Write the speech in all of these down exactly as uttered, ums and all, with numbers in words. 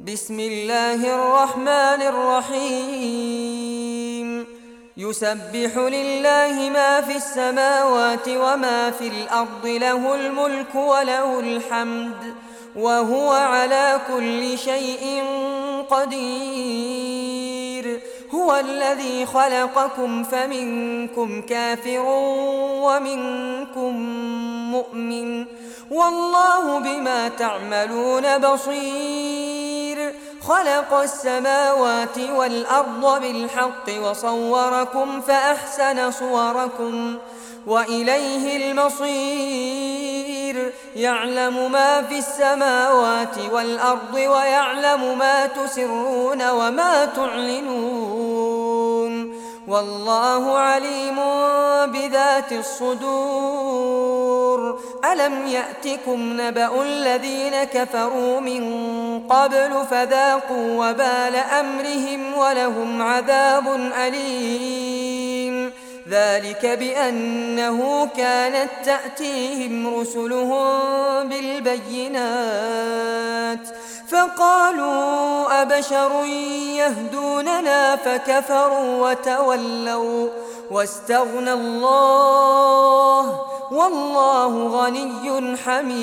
بسم الله الرحمن الرحيم يسبح لله ما في السماوات وما في الأرض له الملك وله الحمد وهو على كل شيء قدير هو الذي خلقكم فمنكم كافر ومنكم مؤمن والله بما تعملون بصير خلق السماوات والأرض بالحق وصوركم فأحسن صوركم وإليه المصير يعلم ما في السماوات والأرض ويعلم ما تسرون وما تعلنون والله عليم بذات الصدور ألم يأتكم نبأ الذين كفروا من قبل فذاقوا وبال أمرهم ولهم عذاب أليم ذلك بأنه كانت تأتيهم رسلهم بالبينات فقالوا أبشر يهدوننا فكفروا وتولوا واستغنى الله والله غني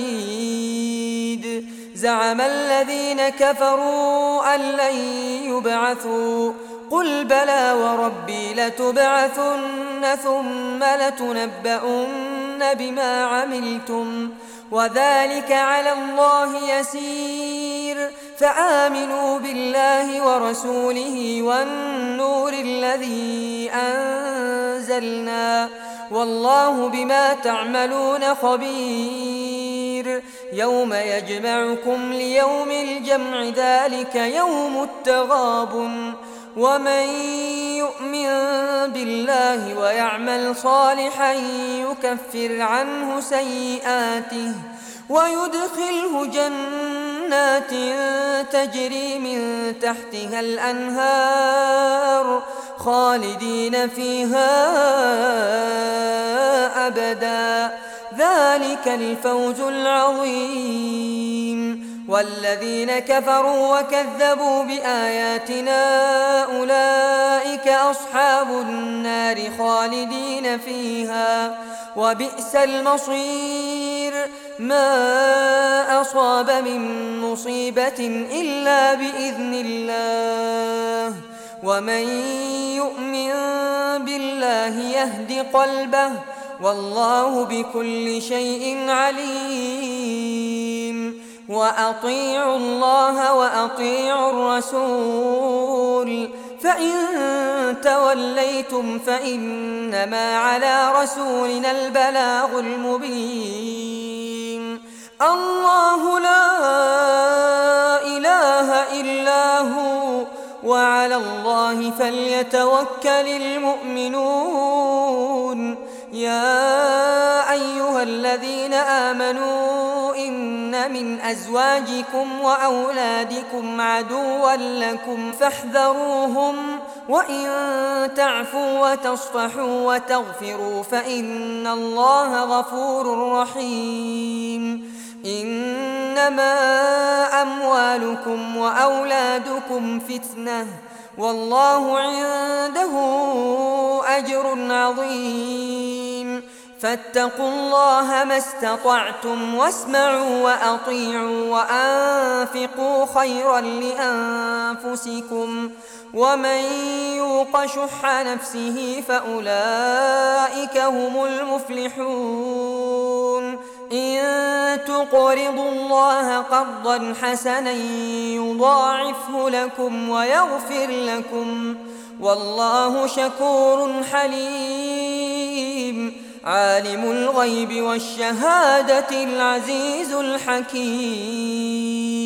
حميد زعم الذين كفروا أن لن يبعثوا قل بلى وربي لتبعثن ثم لتنبؤن بما عملتم وذلك على الله يسير فآمنوا بالله ورسوله والنور الذي أنزلنا والله بما تعملون خبير يوم يجمعكم ليوم الجمع ذلك يوم التغابن ومن يؤمن بالله ويعمل صالحا يكفر عنه سيئاته ويدخله جنات تجري من تحتها الأنهار خالدين فيها أبدا ذلك الفوز العظيم والذين كفروا وكذبوا بآياتنا أولئك أصحاب النار خالدين فيها وبئس المصير ما أصاب من مصيبة إلا بإذن الله ومن يؤمن بالله يهد قلبه والله بكل شيء عليم وأطيعوا الله وأطيعوا الرسول فإن توليتم فإنما على رسولنا البلاغ المبين الله لا إله إلا هو وعلى الله فليتوكل المؤمنون يا أيها الذين آمنوا إن من أزواجكم وأولادكم عدوا لكم فاحذروهم وإن تعفوا وتصفحوا وتغفروا فإن الله غفور رحيم إنما أموالكم وأولادكم فتنة والله عنده أجر عظيم فاتقوا الله ما استطعتم واسمعوا وأطيعوا وأنفقوا خيرا لأنفسكم ومن يوق شح نفسه فأولئك هم المفلحون إن تقرضوا الله قرضا حسنا يضاعفه لكم ويغفر لكم والله شكور حليم عالم الغيب والشهادة العزيز الحكيم